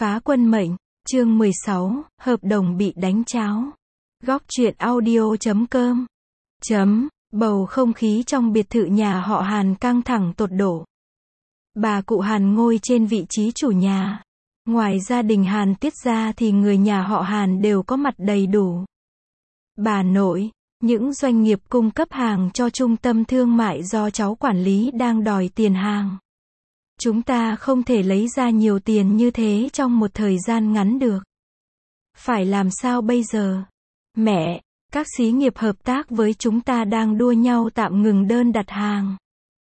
Phá quân mệnh, chương 16, hợp đồng bị đánh tráo. Góc truyện audio.com. Bầu không khí trong biệt thự nhà họ Hàn căng thẳng tột độ. Bà cụ Hàn ngồi trên vị trí chủ nhà. Ngoài gia đình Hàn Tiết ra thì người nhà họ Hàn đều có mặt đầy đủ. Bà nội, những doanh nghiệp cung cấp hàng cho trung tâm thương mại do cháu quản lý đang đòi tiền hàng. Chúng ta không thể lấy ra nhiều tiền như thế trong một thời gian ngắn được. Phải làm sao bây giờ? Mẹ, các xí nghiệp hợp tác với chúng ta đang đua nhau tạm ngừng đơn đặt hàng.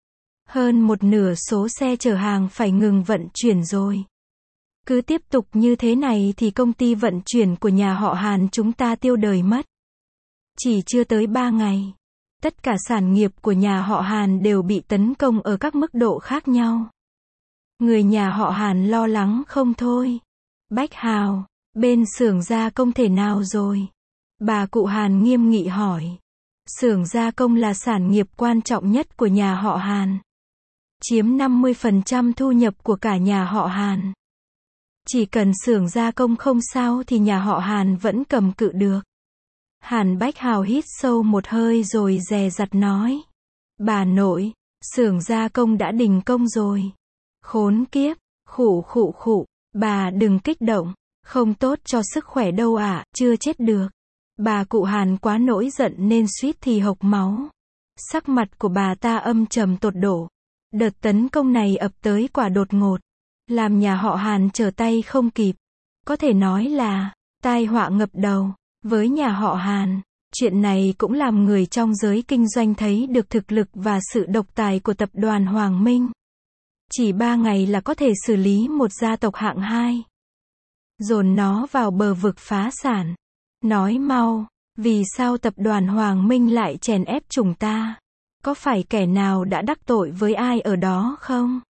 Hơn một nửa số xe chở hàng phải ngừng vận chuyển rồi. Cứ tiếp tục như thế này thì công ty vận chuyển của nhà họ Hàn chúng ta tiêu đời mất. Chỉ chưa tới 3 ngày. Tất cả sản nghiệp của nhà họ Hàn đều bị tấn công ở các mức độ khác nhau. Người nhà họ Hàn lo lắng không thôi. Bách Hào, bên xưởng gia công thể nào rồi? Bà cụ Hàn nghiêm nghị hỏi. Xưởng gia công là sản nghiệp quan trọng nhất của nhà họ Hàn. Chiếm 50% thu nhập của cả nhà họ Hàn. Chỉ cần xưởng gia công không sao thì nhà họ Hàn vẫn cầm cự được. Hàn Bách Hào hít sâu một hơi rồi dè dặt nói. Bà nội, xưởng gia công đã đình công rồi. Khốn kiếp, khụ, bà đừng kích động, không tốt cho sức khỏe đâu ạ, chưa chết được. Bà cụ Hàn quá nổi giận nên suýt thì hộc máu. Sắc mặt của bà ta âm trầm tột độ. Đợt tấn công này ập tới quả đột ngột, làm nhà họ Hàn trở tay không kịp. Có thể nói là tai họa ngập đầu với nhà họ Hàn. Chuyện này cũng làm người trong giới kinh doanh thấy được thực lực và sự độc tài của tập đoàn Hoàng Minh. Chỉ 3 ngày là có thể xử lý một gia tộc hạng 2. Dồn nó vào bờ vực phá sản. Nói mau, vì sao tập đoàn Hoàng Minh lại chèn ép chúng ta? Có phải kẻ nào đã đắc tội với ai ở đó không?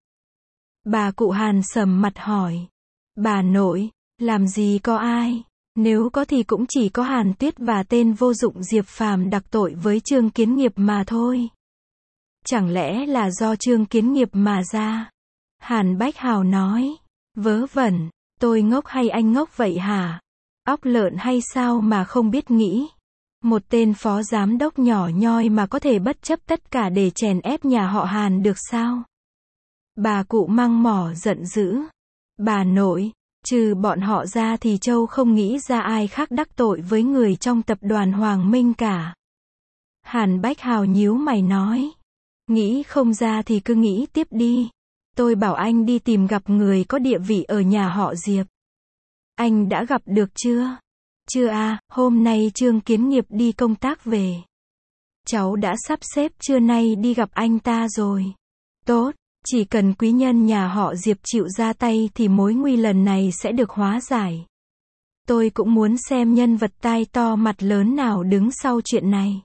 Bà cụ Hàn sầm mặt hỏi. Bà nội, làm gì có ai? Nếu có thì cũng chỉ có Hàn Tuyết và tên vô dụng Diệp Phàm đắc tội với Trương Kiến Nghiệp mà thôi. Chẳng lẽ là do Trương Kiến Nghiệp mà ra? Hàn Bách Hào nói. Vớ vẩn, tôi ngốc hay anh ngốc vậy hả? Óc lợn hay sao mà không biết nghĩ? Một tên phó giám đốc nhỏ nhoi mà có thể bất chấp tất cả để chèn ép nhà họ Hàn được sao? Bà cụ măng mỏ giận dữ. Bà nội, trừ bọn họ ra thì Châu không nghĩ ra ai khác đắc tội với người trong tập đoàn Hoàng Minh cả. Hàn Bách Hào nhíu mày nói. Nghĩ không ra thì cứ nghĩ tiếp đi. Tôi bảo anh đi tìm gặp người có địa vị ở nhà họ Diệp. Anh đã gặp được chưa? Chưa à, hôm nay Trương Kiến Nghiệp đi công tác về. Cháu đã sắp xếp trưa nay đi gặp anh ta rồi. Tốt, chỉ cần quý nhân nhà họ Diệp chịu ra tay thì mối nguy lần này sẽ được hóa giải. Tôi cũng muốn xem nhân vật tai to mặt lớn nào đứng sau chuyện này.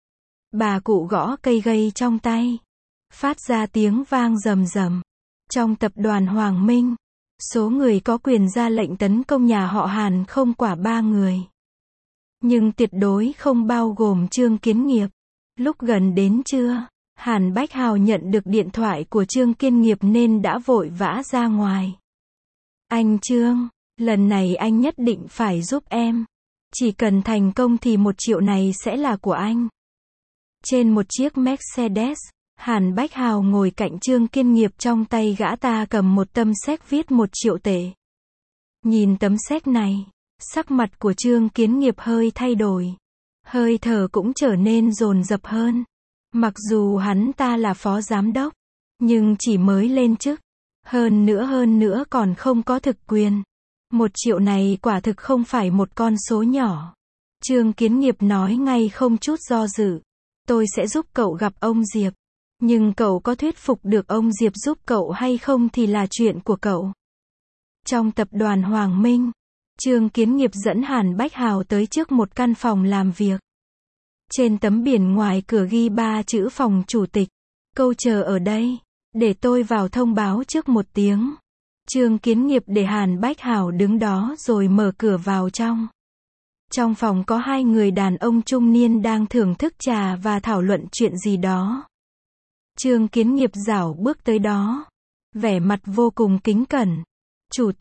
Bà cụ gõ cây gậy trong tay. Phát ra tiếng vang rầm rầm. Trong tập đoàn Hoàng Minh, số người có quyền ra lệnh tấn công nhà họ Hàn không quá 3 người. Nhưng tuyệt đối không bao gồm Trương Kiến Nghiệp. Lúc gần đến trưa, Hàn Bách Hào nhận được điện thoại của Trương Kiến Nghiệp nên đã vội vã ra ngoài. Anh Trương, lần này anh nhất định phải giúp em. Chỉ cần thành công thì 1 triệu này sẽ là của anh. Trên một chiếc Mercedes, Hàn Bách Hào ngồi cạnh Trương Kiến Nghiệp, trong tay gã ta cầm một tấm séc viết 1 triệu tệ. Nhìn tấm séc này, sắc mặt của Trương Kiến Nghiệp hơi thay đổi. Hơi thở cũng trở nên dồn dập hơn. Mặc dù hắn ta là phó giám đốc, nhưng chỉ mới lên chức. Hơn nữa còn không có thực quyền. 1 triệu này quả thực không phải một con số nhỏ. Trương Kiến Nghiệp nói ngay không chút do dự. Tôi sẽ giúp cậu gặp ông Diệp. Nhưng cậu có thuyết phục được ông Diệp giúp cậu hay không thì là chuyện của cậu. Trong tập đoàn Hoàng Minh, Trương Kiến Nghiệp dẫn Hàn Bách Hào tới trước một căn phòng làm việc. Trên tấm biển ngoài cửa ghi 3 chữ phòng chủ tịch. Câu chờ ở đây, để tôi vào thông báo trước 1 tiếng. Trương Kiến Nghiệp để Hàn Bách Hào đứng đó rồi mở cửa vào trong. Trong phòng có 2 người đàn ông trung niên đang thưởng thức trà và thảo luận chuyện gì đó. Trương Kiến Nghiệp dảo bước tới đó. Vẻ mặt vô cùng kính cẩn. Chủ tịch,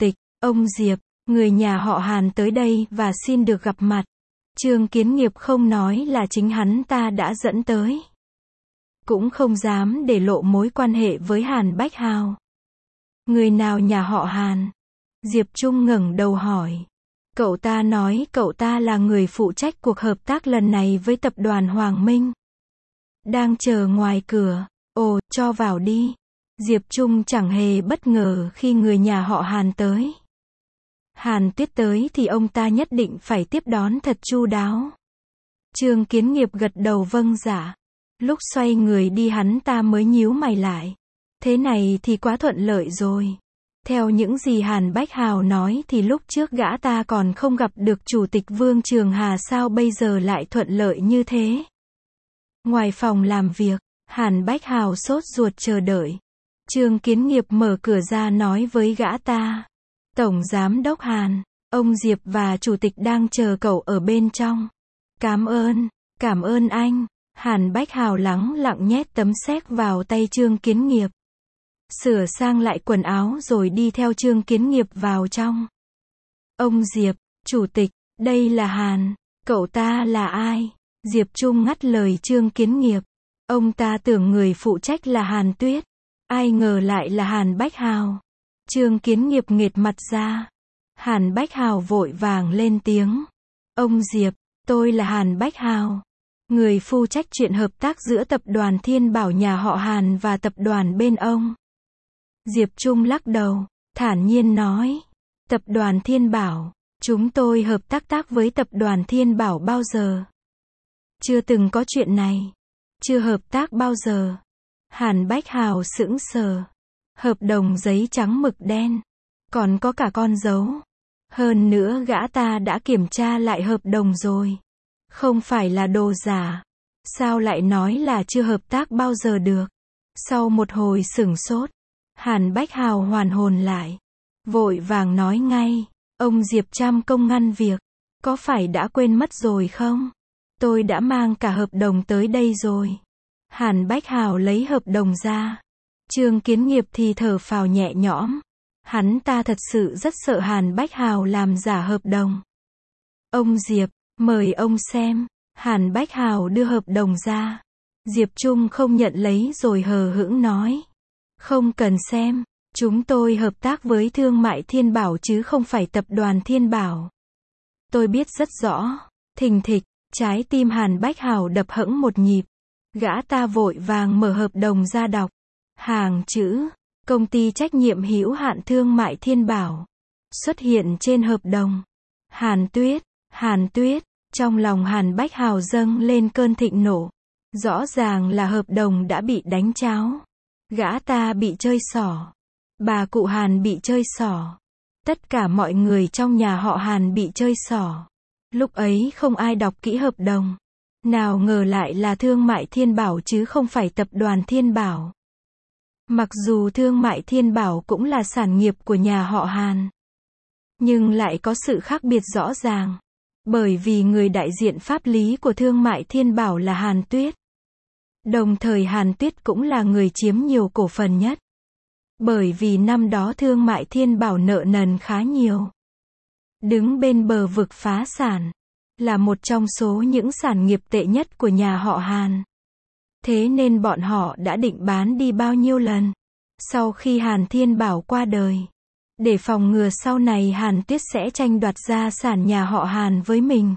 Ông Diệp, người nhà họ Hàn tới đây và xin được gặp mặt. Trương Kiến Nghiệp không nói là chính hắn ta đã dẫn tới. Cũng không dám để lộ mối quan hệ với Hàn Bách Hào. Người nào nhà họ Hàn? Diệp Trung ngẩng đầu hỏi. Cậu ta nói cậu ta là người phụ trách cuộc hợp tác lần này với tập đoàn Hoàng Minh. Đang chờ ngoài cửa. Ồ, cho vào đi. Diệp Trung chẳng hề bất ngờ khi người nhà họ Hàn tới. Hàn Tuyết tới thì ông ta nhất định phải tiếp đón thật chu đáo. Trương Kiến Nghiệp gật đầu vâng dạ. Lúc xoay người đi hắn ta mới nhíu mày lại. Thế này thì quá thuận lợi rồi. Theo những gì Hàn Bách Hào nói thì lúc trước gã ta còn không gặp được Chủ tịch Vương Trường Hà, sao bây giờ lại thuận lợi như thế. Ngoài phòng làm việc, Hàn Bách Hào sốt ruột chờ đợi. Trương Kiến Nghiệp mở cửa ra nói với gã ta. Tổng Giám đốc Hàn, ông Diệp và Chủ tịch đang chờ cậu ở bên trong. Cảm ơn anh. Hàn Bách Hào lắng lặng nhét tấm séc vào tay Trương Kiến Nghiệp. Sửa sang lại quần áo rồi đi theo Trương Kiến Nghiệp vào trong. Ông Diệp, Chủ tịch, đây là Hàn. Cậu ta là ai? Diệp Trung ngắt lời Trương Kiến Nghiệp. Ông ta tưởng người phụ trách là Hàn Tuyết. Ai ngờ lại là Hàn Bách Hào. Trương Kiến Nghiệp nghệt mặt ra. Hàn Bách Hào vội vàng lên tiếng. Ông Diệp, tôi là Hàn Bách Hào. Người phụ trách chuyện hợp tác giữa tập đoàn Thiên Bảo nhà họ Hàn và tập đoàn bên ông. Diệp Trung lắc đầu, thản nhiên nói. Tập đoàn Thiên Bảo, chúng tôi hợp tác với tập đoàn Thiên Bảo bao giờ? Chưa từng có chuyện này. Chưa hợp tác bao giờ. Hàn Bách Hào sững sờ. Hợp đồng giấy trắng mực đen. Còn có cả con dấu. Hơn nữa gã ta đã kiểm tra lại hợp đồng rồi. Không phải là đồ giả. Sao lại nói là chưa hợp tác bao giờ được? Sau một hồi sửng sốt, Hàn Bách Hào hoàn hồn lại. Vội vàng nói ngay. Ông Diệp trăm công ngăn việc. Có phải đã quên mất rồi không? Tôi đã mang cả hợp đồng tới đây rồi. Hàn Bách Hào lấy hợp đồng ra. Trương Kiến Nghiệp thì thở phào nhẹ nhõm. Hắn ta thật sự rất sợ Hàn Bách Hào làm giả hợp đồng. Ông Diệp, mời ông xem. Hàn Bách Hào đưa hợp đồng ra. Diệp Trung không nhận lấy rồi hờ hững nói. Không cần xem. Chúng tôi hợp tác với Thương mại Thiên Bảo chứ không phải tập đoàn Thiên Bảo. Tôi biết rất rõ. Thình thịch, trái tim Hàn Bách Hào đập hẫng một nhịp. Gã ta vội vàng mở hợp đồng ra đọc. Hàng chữ, công ty trách nhiệm hữu hạn Thương mại Thiên Bảo. Xuất hiện trên hợp đồng. Hàn Tuyết, trong lòng Hàn Bách Hào dâng lên cơn thịnh nộ. Rõ ràng là hợp đồng đã bị đánh tráo. Gã ta bị chơi xỏ. Bà cụ Hàn bị chơi xỏ. Tất cả mọi người trong nhà họ Hàn bị chơi xỏ. Lúc ấy không ai đọc kỹ hợp đồng. Nào ngờ lại là Thương mại Thiên Bảo chứ không phải tập đoàn Thiên Bảo. Mặc dù Thương mại Thiên Bảo cũng là sản nghiệp của nhà họ Hàn, nhưng lại có sự khác biệt rõ ràng. Bởi vì người đại diện pháp lý của Thương mại Thiên Bảo là Hàn Tuyết. Đồng thời Hàn Tuyết cũng là người chiếm nhiều cổ phần nhất. Bởi vì năm đó Thương mại Thiên Bảo nợ nần khá nhiều. Đứng bên bờ vực phá sản. Là một trong số những sản nghiệp tệ nhất của nhà họ Hàn. Thế nên bọn họ đã định bán đi bao nhiêu lần. Sau khi Hàn Thiên Bảo qua đời. Để phòng ngừa sau này Hàn Tuyết sẽ tranh đoạt gia sản nhà họ Hàn với mình.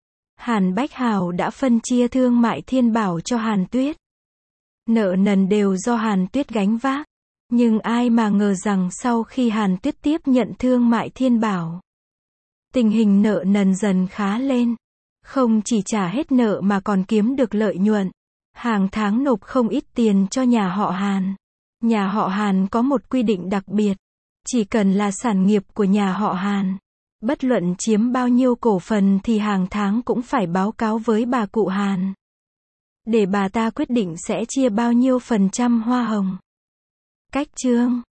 Hàn Bách Hào đã phân chia Thương mại Thiên Bảo cho Hàn Tuyết. Nợ nần đều do Hàn Tuyết gánh vác. Nhưng ai mà ngờ rằng sau khi Hàn Tuyết tiếp nhận Thương mại Thiên Bảo, tình hình nợ nần dần khá lên. Không chỉ trả hết nợ mà còn kiếm được lợi nhuận. Hàng tháng nộp không ít tiền cho nhà họ Hàn. Nhà họ Hàn có một quy định đặc biệt. Chỉ cần là sản nghiệp của nhà họ Hàn, bất luận chiếm bao nhiêu cổ phần thì hàng tháng cũng phải báo cáo với bà cụ Hàn. Để bà ta quyết định sẽ chia bao nhiêu phần trăm hoa hồng. Cách chương